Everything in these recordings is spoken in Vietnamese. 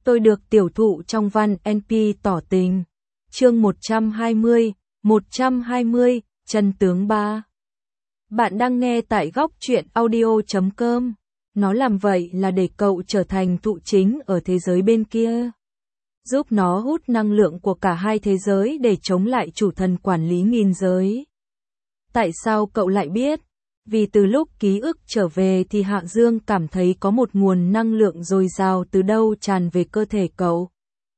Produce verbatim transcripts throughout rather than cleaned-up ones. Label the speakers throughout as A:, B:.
A: Tôi được tiểu thụ trong văn en pê tỏ tình. Chương một trăm hai mươi, một trăm hai mươi, chân tướng ba. Bạn đang nghe tại góc truyện audio chấm com. Nó làm vậy là để cậu trở thành thụ chính ở thế giới bên kia. Giúp nó hút năng lượng của cả hai thế giới để chống lại chủ thần quản lý nghìn giới. Tại sao cậu lại biết? Vì từ lúc ký ức trở về thì Hạ Dương cảm thấy có một nguồn năng lượng dồi dào từ đâu tràn về cơ thể cậu.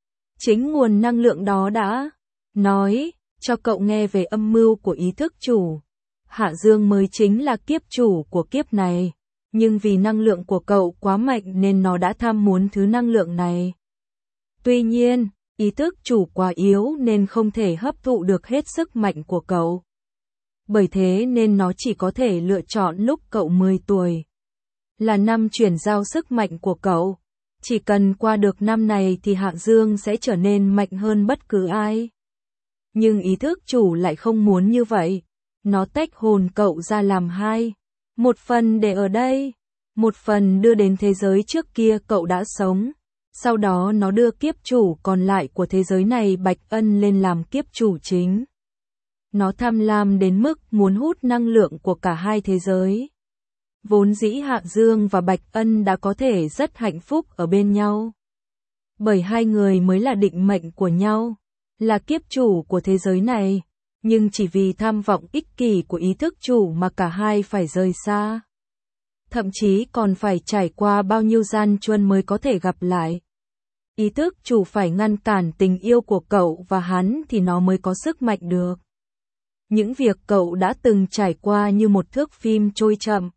A: Chính nguồn năng lượng đó đã nói cho cậu nghe về âm mưu của ý thức chủ. Hạ Dương mới chính là kiếp chủ của kiếp này, nhưng vì năng lượng của cậu quá mạnh nên nó đã tham muốn thứ năng lượng này. Tuy nhiên, ý thức chủ quá yếu nên không thể hấp thụ được hết sức mạnh của cậu. Bởi thế nên nó chỉ có thể lựa chọn lúc cậu mười tuổi. Là năm chuyển giao sức mạnh của cậu. Chỉ cần qua được năm này thì Hạ Dương sẽ trở nên mạnh hơn bất cứ ai. Nhưng ý thức chủ lại không muốn như vậy. Nó tách hồn cậu ra làm hai. Một phần để ở đây. Một phần đưa đến thế giới trước kia cậu đã sống. Sau đó nó đưa kiếp chủ còn lại của thế giới này Bạch Ân lên làm kiếp chủ chính. Nó tham lam đến mức muốn hút năng lượng của cả hai thế giới. Vốn dĩ Hạ Dương và Bạch Ân đã có thể rất hạnh phúc ở bên nhau. Bởi hai người mới là định mệnh của nhau, là kiếp chủ của thế giới này. Nhưng chỉ vì tham vọng ích kỷ của ý thức chủ mà cả hai phải rời xa. Thậm chí còn phải trải qua bao nhiêu gian truân mới có thể gặp lại. Ý thức chủ phải ngăn cản tình yêu của cậu và hắn thì nó mới có sức mạnh được. Những việc cậu đã từng trải qua như một thước phim trôi chậm.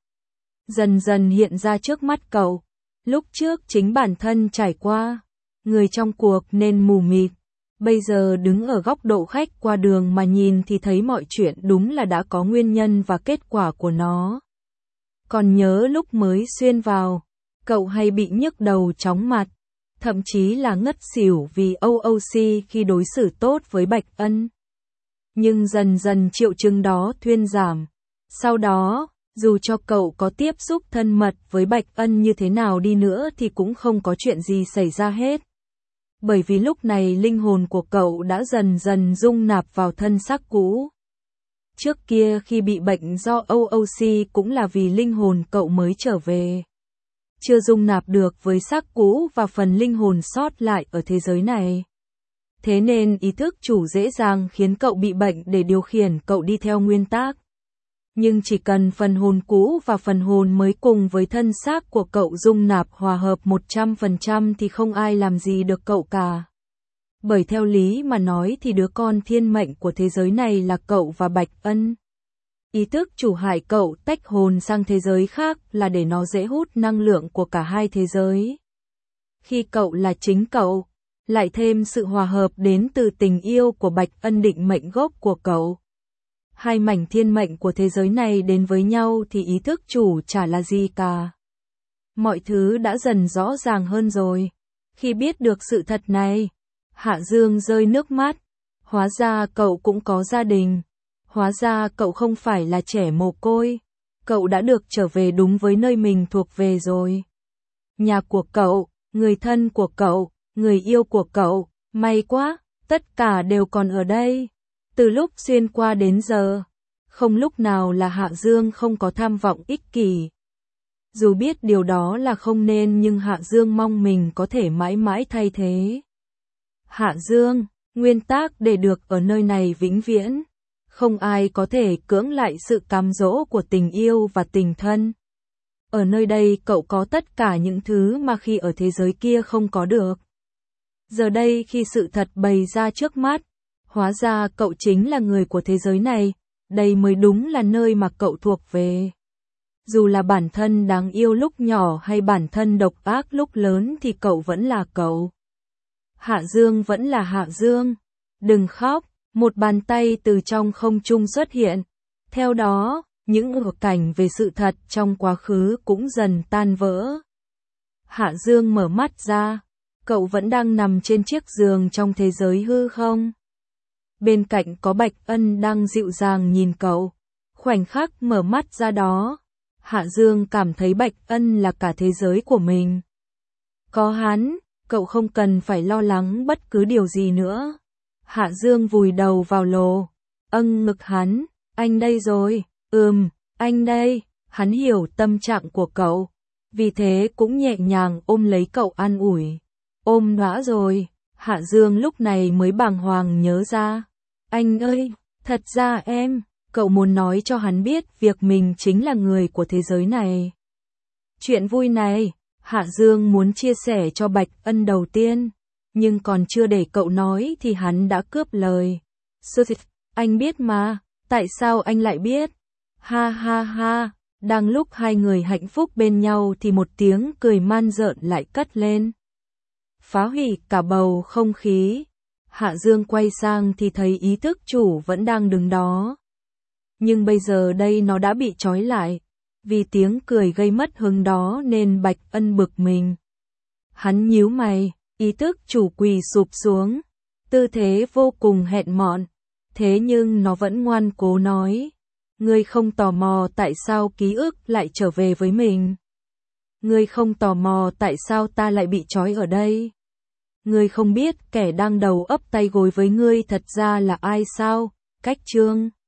A: Dần dần hiện ra trước mắt cậu. Lúc trước chính bản thân trải qua. Người trong cuộc nên mù mịt. Bây giờ đứng ở góc độ khách qua đường mà nhìn thì thấy mọi chuyện đúng là đã có nguyên nhân và kết quả của nó. Còn nhớ lúc mới xuyên vào, cậu hay bị nhức đầu chóng mặt. Thậm chí là ngất xỉu vì o o xê khi đối xử tốt với Bạch Ân. Nhưng dần dần triệu chứng đó thuyên giảm. Sau đó, dù cho cậu có tiếp xúc thân mật với Bạch Ân như thế nào đi nữa thì cũng không có chuyện gì xảy ra hết. Bởi vì lúc này linh hồn của cậu đã dần dần dung nạp vào thân xác cũ. Trước kia khi bị bệnh do o o xê cũng là vì linh hồn cậu mới trở về. Chưa dung nạp được với xác cũ và phần linh hồn sót lại ở thế giới này. Thế nên ý thức chủ dễ dàng khiến cậu bị bệnh để điều khiển cậu đi theo nguyên tắc. Nhưng chỉ cần phần hồn cũ và phần hồn mới cùng với thân xác của cậu dung nạp hòa hợp một trăm phần trăm thì không ai làm gì được cậu cả. Bởi theo lý mà nói thì đứa con thiên mệnh của thế giới này là cậu và Bạch Ân. Ý thức chủ hại cậu tách hồn sang thế giới khác là để nó dễ hút năng lượng của cả hai thế giới. Khi cậu là chính cậu, lại thêm sự hòa hợp đến từ tình yêu của Bạch Ân định mệnh gốc của cậu. Hai mảnh thiên mệnh của thế giới này đến với nhau thì ý thức chủ chả là gì cả. Mọi thứ đã dần rõ ràng hơn rồi. Khi biết được sự thật này, Hạ Dương rơi nước mắt. Hóa ra cậu cũng có gia đình. Hóa ra cậu không phải là trẻ mồ côi. Cậu đã được trở về đúng với nơi mình thuộc về rồi. Nhà của cậu, người thân của cậu, người yêu của cậu, may quá, tất cả đều còn ở đây. Từ lúc xuyên qua đến giờ, không lúc nào là Hạ Dương không có tham vọng ích kỷ. Dù biết điều đó là không nên nhưng Hạ Dương mong mình có thể mãi mãi thay thế. Hạ Dương, nguyên tắc để được ở nơi này vĩnh viễn. Không ai có thể cưỡng lại sự cám dỗ của tình yêu và tình thân. Ở nơi đây cậu có tất cả những thứ mà khi ở thế giới kia không có được. Giờ đây khi sự thật bày ra trước mắt, hóa ra cậu chính là người của thế giới này, đây mới đúng là nơi mà cậu thuộc về. Dù là bản thân đáng yêu lúc nhỏ hay bản thân độc ác lúc lớn thì cậu vẫn là cậu. Hạ Dương vẫn là Hạ Dương. Đừng khóc, một bàn tay từ trong không trung xuất hiện. Theo đó, những ảo cảnh về sự thật trong quá khứ cũng dần tan vỡ. Hạ Dương mở mắt ra, cậu vẫn đang nằm trên chiếc giường trong thế giới hư không. Bên cạnh có Bạch Ân đang dịu dàng nhìn cậu. Khoảnh khắc mở mắt ra đó, Hạ Dương cảm thấy Bạch Ân là cả thế giới của mình. Có hắn, cậu không cần phải lo lắng bất cứ điều gì nữa. Hạ Dương vùi đầu vào lồ, âng ngực hắn, anh đây rồi, ừm, anh đây, hắn hiểu tâm trạng của cậu, vì thế cũng nhẹ nhàng ôm lấy cậu an ủi. Ôm đã rồi, Hạ Dương lúc này mới bàng hoàng nhớ ra. Anh ơi, thật ra em, cậu muốn nói cho hắn biết việc mình chính là người của thế giới này. Chuyện vui này, Hạ Dương muốn chia sẻ cho Bạch Ân đầu tiên, nhưng còn chưa để cậu nói thì hắn đã cướp lời. Anh biết mà, tại sao anh lại biết? Ha ha ha, đang lúc hai người hạnh phúc bên nhau thì một tiếng cười man rợn lại cất lên. Phá hủy cả bầu không khí. Hạ Dương quay sang thì thấy ý thức chủ vẫn đang đứng đó. Nhưng bây giờ đây nó đã bị trói lại. Vì tiếng cười gây mất hứng đó nên Bạch Ân bực mình. Hắn nhíu mày, ý thức chủ quỳ sụp xuống. Tư thế vô cùng hẹn mọn. Thế nhưng nó vẫn ngoan cố nói. Ngươi không tò mò tại sao ký ức lại trở về với mình. Ngươi không tò mò tại sao ta lại bị trói ở đây. Ngươi không biết kẻ đang đầu ấp tay gối với ngươi thật ra là ai sao? Cách Trương.